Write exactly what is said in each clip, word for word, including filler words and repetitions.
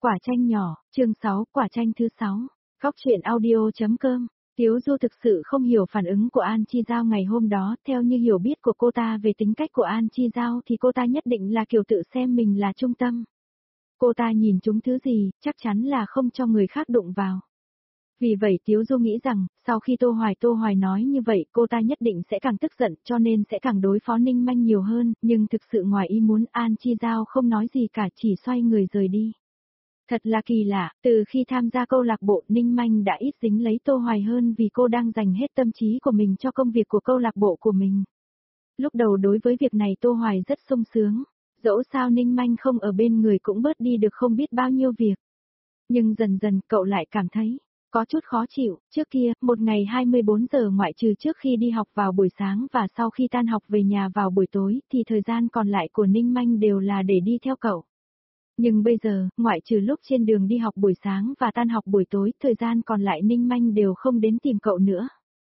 Quả chanh nhỏ, chương sáu, quả chanh thứ sáu. Góc truyện audio.com. Tiếu Du thực sự không hiểu phản ứng của An Chi Giao ngày hôm đó, theo như hiểu biết của cô ta về tính cách của An Chi Giao thì cô ta nhất định là kiểu tự xem mình là trung tâm. Cô ta nhìn chúng thứ gì, chắc chắn là không cho người khác đụng vào. Vì vậy Tiếu Du nghĩ rằng, sau khi Tô Hoài Tô Hoài nói như vậy, cô ta nhất định sẽ càng tức giận, cho nên sẽ càng đối phó Ninh Manh nhiều hơn, nhưng thực sự ngoài ý muốn An Chi Giao không nói gì cả, chỉ xoay người rời đi. Thật là kỳ lạ, từ khi tham gia câu lạc bộ Ninh Manh đã ít dính lấy Tô Hoài hơn vì cô đang dành hết tâm trí của mình cho công việc của câu lạc bộ của mình. Lúc đầu đối với việc này Tô Hoài rất sung sướng, dẫu sao Ninh Manh không ở bên người cũng bớt đi được không biết bao nhiêu việc. Nhưng dần dần cậu lại cảm thấy có chút khó chịu, trước kia, một ngày hai mươi bốn giờ ngoại trừ trước khi đi học vào buổi sáng và sau khi tan học về nhà vào buổi tối thì thời gian còn lại của Ninh Manh đều là để đi theo cậu. Nhưng bây giờ, ngoại trừ lúc trên đường đi học buổi sáng và tan học buổi tối, thời gian còn lại Ninh Manh đều không đến tìm cậu nữa.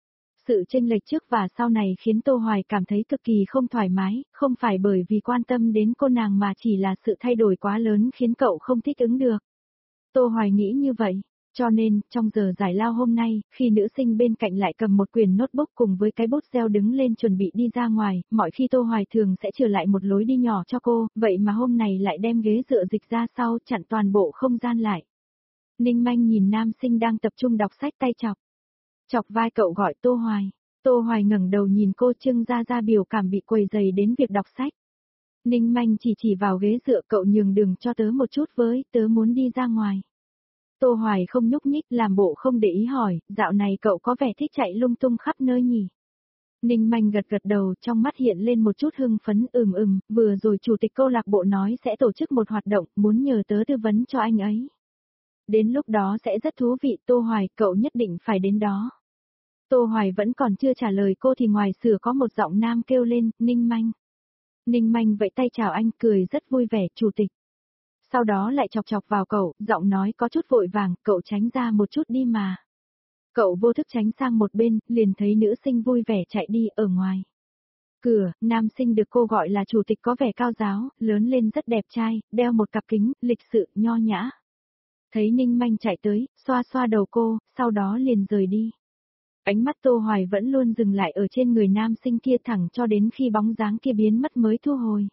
Sự chênh lệch trước và sau này khiến Tô Hoài cảm thấy cực kỳ không thoải mái, không phải bởi vì quan tâm đến cô nàng mà chỉ là sự thay đổi quá lớn khiến cậu không thích ứng được. Tô Hoài nghĩ như vậy. Cho nên, trong giờ giải lao hôm nay, khi nữ sinh bên cạnh lại cầm một quyển notebook cùng với cái bút gel đứng lên chuẩn bị đi ra ngoài, mọi khi Tô Hoài thường sẽ trở lại một lối đi nhỏ cho cô, vậy mà hôm này lại đem ghế dựa dịch ra sau chặn toàn bộ không gian lại. Ninh Manh nhìn nam sinh đang tập trung đọc sách tay chọc. Chọc vai cậu gọi Tô Hoài. Tô Hoài ngẩng đầu nhìn cô trưng ra ra biểu cảm bị quầy dày đến việc đọc sách. Ninh Manh chỉ chỉ vào ghế dựa cậu nhường đường cho tớ một chút với, tớ muốn đi ra ngoài. Tô Hoài không nhúc nhích làm bộ không để ý hỏi, dạo này cậu có vẻ thích chạy lung tung khắp nơi nhỉ? Ninh Manh gật gật đầu, trong mắt hiện lên một chút hưng phấn, ừm ừm, vừa rồi chủ tịch câu lạc bộ nói sẽ tổ chức một hoạt động, muốn nhờ tớ tư vấn cho anh ấy. Đến lúc đó sẽ rất thú vị, Tô Hoài, cậu nhất định phải đến đó. Tô Hoài vẫn còn chưa trả lời cô thì ngoài sửa có một giọng nam kêu lên, Ninh Manh. Ninh Manh vẫy tay chào anh, cười rất vui vẻ, chủ tịch. Sau đó lại chọc chọc vào cậu, giọng nói có chút vội vàng, cậu tránh ra một chút đi mà. Cậu vô thức tránh sang một bên, liền thấy nữ sinh vui vẻ chạy đi ở ngoài. Cửa, nam sinh được cô gọi là chủ tịch có vẻ cao giáo, lớn lên rất đẹp trai, đeo một cặp kính, lịch sự, nho nhã. Thấy Ninh Manh chạy tới, xoa xoa đầu cô, sau đó liền rời đi. Ánh mắt Tô Hoài vẫn luôn dừng lại ở trên người nam sinh kia thẳng cho đến khi bóng dáng kia biến mất mới thu hồi.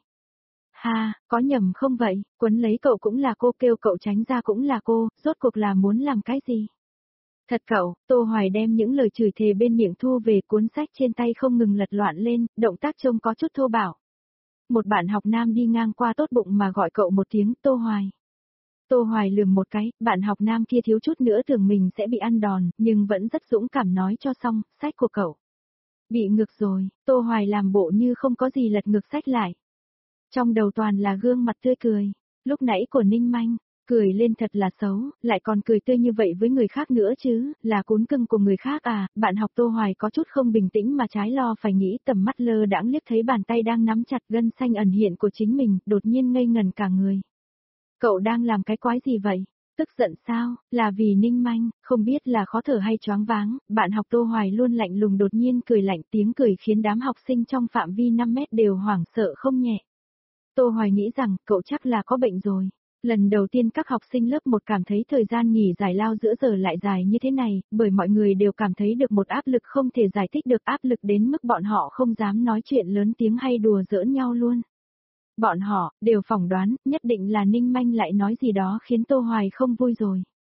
Ha, có nhầm không vậy, quấn lấy cậu cũng là cô, kêu cậu tránh ra cũng là cô, rốt cuộc là muốn làm cái gì? Thật cậu, Tô Hoài đem những lời chửi thề bên miệng thu về, cuốn sách trên tay không ngừng lật loạn lên, động tác trông có chút thô bạo. Một bạn học nam đi ngang qua tốt bụng mà gọi cậu một tiếng Tô Hoài. Tô Hoài lườm một cái, bạn học nam kia thiếu chút nữa tưởng mình sẽ bị ăn đòn, nhưng vẫn rất dũng cảm nói cho xong, sách của cậu. Bị ngược rồi, Tô Hoài làm bộ như không có gì lật ngược sách lại. Trong đầu toàn là gương mặt tươi cười, lúc nãy của Ninh Manh, cười lên thật là xấu, lại còn cười tươi như vậy với người khác nữa chứ, là cún cưng của người khác à, bạn học Tô Hoài có chút không bình tĩnh mà trái lo phải nghĩ, tầm mắt lơ đãng liếc thấy bàn tay đang nắm chặt gân xanh ẩn hiện của chính mình, đột nhiên ngây ngần cả người. Cậu đang làm cái quái gì vậy? Tức giận sao, là vì Ninh Manh, không biết là khó thở hay choáng váng, bạn học Tô Hoài luôn lạnh lùng đột nhiên cười lạnh, tiếng cười khiến đám học sinh trong phạm vi năm mét đều hoảng sợ không nhẹ. Tô Hoài nghĩ rằng, cậu chắc là có bệnh rồi. Lần đầu tiên các học sinh lớp một cảm thấy thời gian nghỉ giải lao giữa giờ lại dài như thế này, bởi mọi người đều cảm thấy được một áp lực không thể giải thích được, áp lực đến mức bọn họ không dám nói chuyện lớn tiếng hay đùa giỡn nhau luôn. Bọn họ, đều phỏng đoán, nhất định là Ninh Manh lại nói gì đó khiến Tô Hoài không vui rồi.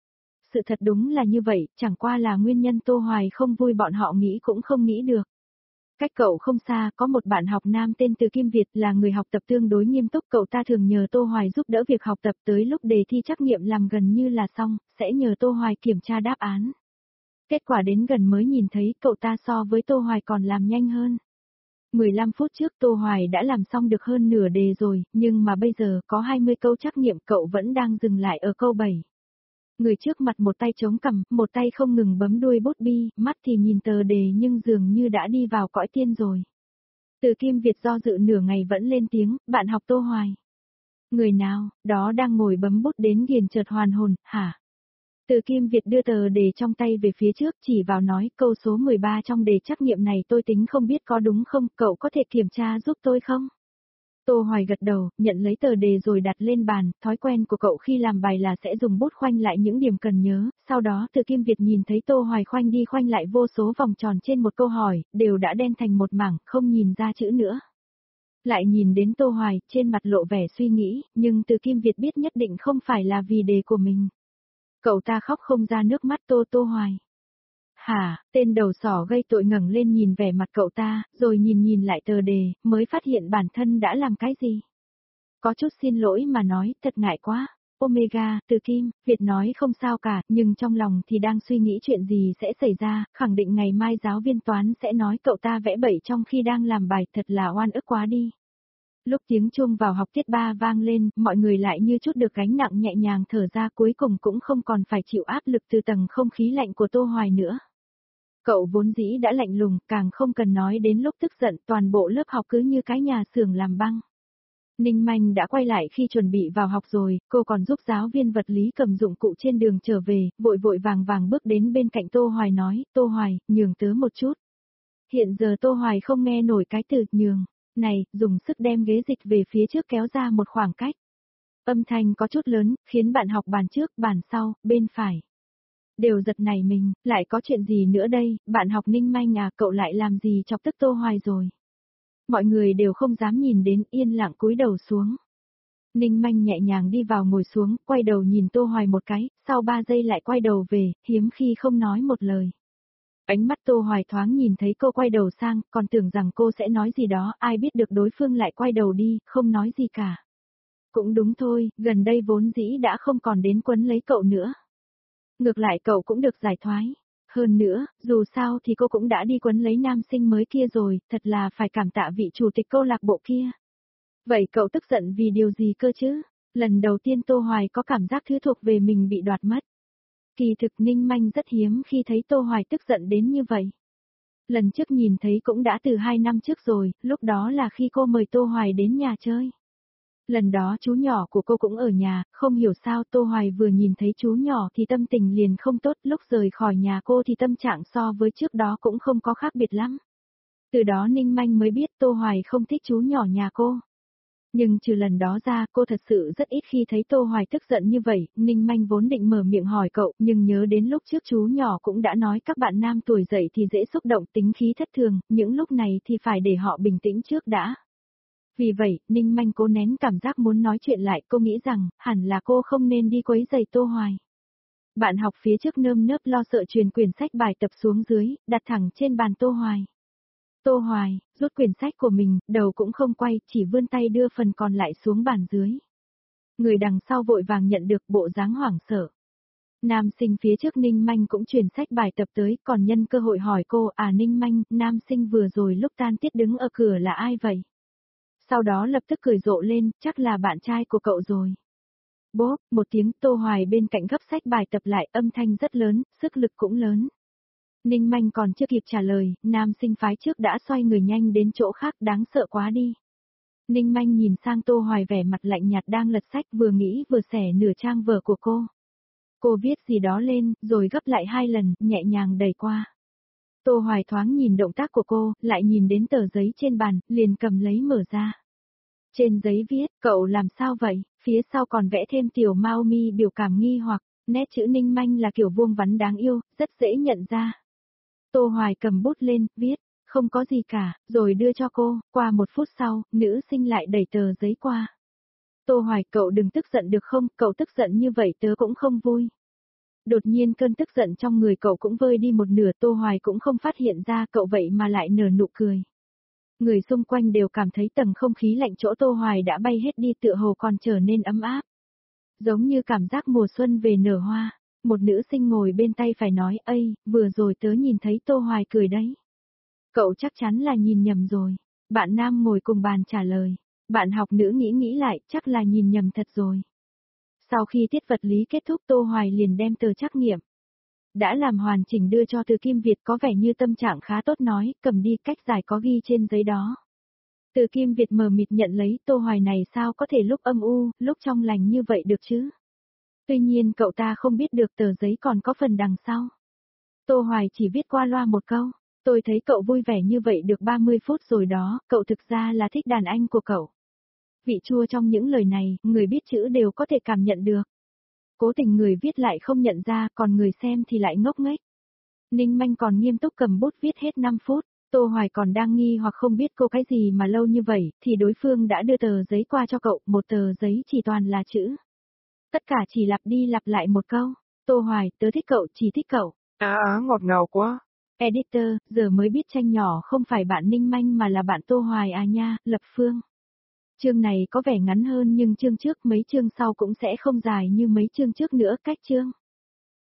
Sự thật đúng là như vậy, chẳng qua là nguyên nhân Tô Hoài không vui bọn họ nghĩ cũng không nghĩ được. Cách cậu không xa, có một bạn học nam tên Từ Kim Việt là người học tập tương đối nghiêm túc, cậu ta thường nhờ Tô Hoài giúp đỡ việc học tập, tới lúc đề thi trắc nghiệm làm gần như là xong, sẽ nhờ Tô Hoài kiểm tra đáp án. Kết quả đến gần mới nhìn thấy cậu ta so với Tô Hoài còn làm nhanh hơn. mười lăm phút trước Tô Hoài đã làm xong được hơn nửa đề rồi, nhưng mà bây giờ có hai mươi câu trắc nghiệm cậu vẫn đang dừng lại ở câu bảy. Người trước mặt một tay chống cằm, một tay không ngừng bấm đuôi bút bi, mắt thì nhìn tờ đề nhưng dường như đã đi vào cõi tiên rồi. Từ Kim Việt do dự nửa ngày vẫn lên tiếng, bạn học Tô Hoài. Người nào, đó đang ngồi bấm bút đến ghiền chợt hoàn hồn, hả? Từ Kim Việt đưa tờ đề trong tay về phía trước chỉ vào nói câu số mười ba trong đề trắc nghiệm này tôi tính không biết có đúng không, cậu có thể kiểm tra giúp tôi không? Tô Hoài gật đầu, nhận lấy tờ đề rồi đặt lên bàn, thói quen của cậu khi làm bài là sẽ dùng bút khoanh lại những điểm cần nhớ, sau đó Từ Kim Việt nhìn thấy Tô Hoài khoanh đi khoanh lại vô số vòng tròn trên một câu hỏi, đều đã đen thành một mảng, không nhìn ra chữ nữa. Lại nhìn đến Tô Hoài, trên mặt lộ vẻ suy nghĩ, nhưng Từ Kim Việt biết nhất định không phải là vì đề của mình. Cậu ta khóc không ra nước mắt Tô Tô Hoài. Hả, tên đầu sỏ gây tội ngẩng lên nhìn vẻ mặt cậu ta, rồi nhìn nhìn lại tờ đề, mới phát hiện bản thân đã làm cái gì. Có chút xin lỗi mà nói, thật ngại quá. Omega, Từ Kim, Việt nói không sao cả, nhưng trong lòng thì đang suy nghĩ chuyện gì sẽ xảy ra, khẳng định ngày mai giáo viên toán sẽ nói cậu ta vẽ bậy trong khi đang làm bài, thật là oan ức quá đi. Lúc tiếng chuông vào học tiết ba vang lên, mọi người lại như chút được gánh nặng nhẹ nhàng thở ra, cuối cùng cũng không còn phải chịu áp lực từ tầng không khí lạnh của Tô Hoài nữa. Cậu vốn dĩ đã lạnh lùng, càng không cần nói đến lúc tức giận, toàn bộ lớp học cứ như cái nhà xưởng làm băng. Ninh Manh đã quay lại khi chuẩn bị vào học rồi, cô còn giúp giáo viên vật lý cầm dụng cụ trên đường trở về, vội vội vàng vàng bước đến bên cạnh Tô Hoài nói, Tô Hoài, nhường tớ một chút. Hiện giờ Tô Hoài không nghe nổi cái từ nhường, này, dùng sức đem ghế dịch về phía trước kéo ra một khoảng cách. Âm thanh có chút lớn, khiến bạn học bàn trước, bàn sau, bên phải. Đều giật nảy mình, lại có chuyện gì nữa đây, bạn học Ninh Manh à, cậu lại làm gì chọc tức Tô Hoài rồi. Mọi người đều không dám nhìn đến, yên lặng cúi đầu xuống. Ninh Manh nhẹ nhàng đi vào ngồi xuống, quay đầu nhìn Tô Hoài một cái, sau ba giây lại quay đầu về, hiếm khi không nói một lời. Ánh mắt Tô Hoài thoáng nhìn thấy cô quay đầu sang, còn tưởng rằng cô sẽ nói gì đó, ai biết được đối phương lại quay đầu đi, không nói gì cả. Cũng đúng thôi, gần đây vốn dĩ đã không còn đến quấn lấy cậu nữa. Ngược lại cậu cũng được giải thoái. Hơn nữa, dù sao thì cô cũng đã đi quấn lấy nam sinh mới kia rồi, thật là phải cảm tạ vị chủ tịch câu lạc bộ kia. Vậy cậu tức giận vì điều gì cơ chứ? Lần đầu tiên Tô Hoài có cảm giác thứ thuộc về mình bị đoạt mất. Kỳ thực Ninh Manh rất hiếm khi thấy Tô Hoài tức giận đến như vậy. Lần trước nhìn thấy cũng đã từ hai năm trước rồi, lúc đó là khi cô mời Tô Hoài đến nhà chơi. Lần đó chú nhỏ của cô cũng ở nhà, không hiểu sao Tô Hoài vừa nhìn thấy chú nhỏ thì tâm tình liền không tốt, lúc rời khỏi nhà cô thì tâm trạng so với trước đó cũng không có khác biệt lắm. Từ đó Ninh Manh mới biết Tô Hoài không thích chú nhỏ nhà cô. Nhưng trừ lần đó ra, cô thật sự rất ít khi thấy Tô Hoài tức giận như vậy, Ninh Manh vốn định mở miệng hỏi cậu, nhưng nhớ đến lúc trước chú nhỏ cũng đã nói các bạn nam tuổi dậy thì dễ xúc động, tính khí thất thường, những lúc này thì phải để họ bình tĩnh trước đã. Vì vậy, Ninh Manh cố nén cảm giác muốn nói chuyện lại, cô nghĩ rằng, hẳn là cô không nên đi quấy rầy Tô Hoài. Bạn học phía trước nơm nớp lo sợ truyền quyển sách bài tập xuống dưới, đặt thẳng trên bàn Tô Hoài. Tô Hoài, rút quyển sách của mình, đầu cũng không quay, chỉ vươn tay đưa phần còn lại xuống bàn dưới. Người đằng sau vội vàng nhận được bộ dáng hoảng sợ. Nam sinh phía trước Ninh Manh cũng truyền sách bài tập tới, còn nhân cơ hội hỏi cô, à Ninh Manh, nam sinh vừa rồi lúc tan tiết đứng ở cửa là ai vậy? Sau đó lập tức cười rộ lên, chắc là bạn trai của cậu rồi. Bốp, một tiếng, Tô Hoài bên cạnh gấp sách bài tập lại, âm thanh rất lớn, sức lực cũng lớn. Ninh Manh còn chưa kịp trả lời, nam sinh phái trước đã xoay người nhanh đến chỗ khác, đáng sợ quá đi. Ninh Manh nhìn sang Tô Hoài vẻ mặt lạnh nhạt đang lật sách, vừa nghĩ vừa xẻ nửa trang vở của cô. Cô viết gì đó lên, rồi gấp lại hai lần, nhẹ nhàng đẩy qua. Tô Hoài thoáng nhìn động tác của cô, lại nhìn đến tờ giấy trên bàn, liền cầm lấy mở ra. Trên giấy viết, cậu làm sao vậy, phía sau còn vẽ thêm tiểu Mao Mi biểu cảm nghi hoặc, nét chữ Ninh Manh là kiểu vuông vắn đáng yêu, rất dễ nhận ra. Tô Hoài cầm bút lên, viết, không có gì cả, rồi đưa cho cô, qua một phút sau, nữ sinh lại đẩy tờ giấy qua. Tô Hoài, cậu đừng tức giận được không, cậu tức giận như vậy tớ cũng không vui. Đột nhiên cơn tức giận trong người cậu cũng vơi đi một nửa, Tô Hoài cũng không phát hiện ra cậu vậy mà lại nở nụ cười. Người xung quanh đều cảm thấy tầng không khí lạnh chỗ Tô Hoài đã bay hết đi, tựa hồ còn trở nên ấm áp. Giống như cảm giác mùa xuân về nở hoa. Một nữ sinh ngồi bên tay phải nói, ây, vừa rồi tớ nhìn thấy Tô Hoài cười đấy. Cậu chắc chắn là nhìn nhầm rồi. Bạn nam ngồi cùng bàn trả lời. Bạn học nữ nghĩ nghĩ lại, chắc là nhìn nhầm thật rồi. Sau khi tiết vật lý kết thúc, Tô Hoài liền đem tờ trắc nghiệm đã làm hoàn chỉnh đưa cho Từ Kim Việt, có vẻ như tâm trạng khá tốt, nói, cầm đi, cách giải có ghi trên giấy đó. Từ Kim Việt mờ mịt nhận lấy, Tô Hoài này sao có thể lúc âm u, lúc trong lành như vậy được chứ? Tuy nhiên cậu ta không biết được tờ giấy còn có phần đằng sau. Tô Hoài chỉ viết qua loa một câu, tôi thấy cậu vui vẻ như vậy được ba mươi phút rồi đó, cậu thực ra là thích đàn anh của cậu. Vị chua trong những lời này, người biết chữ đều có thể cảm nhận được. Cố tình người viết lại không nhận ra, còn người xem thì lại ngốc nghếch. Ninh Manh còn nghiêm túc cầm bút viết hết năm phút, Tô Hoài còn đang nghi hoặc không biết cô cái gì mà lâu như vậy, thì đối phương đã đưa tờ giấy qua cho cậu, một tờ giấy chỉ toàn là chữ. Tất cả chỉ lặp đi lặp lại một câu, Tô Hoài, tớ thích cậu, chỉ thích cậu. Á á ngọt ngào quá. Editor, giờ mới biết Tranh nhỏ không phải bạn Ninh Manh mà là bạn Tô Hoài à nha, Lập Phương. Chương này có vẻ ngắn hơn nhưng chương trước mấy chương sau cũng sẽ không dài như mấy chương trước nữa, cách chương.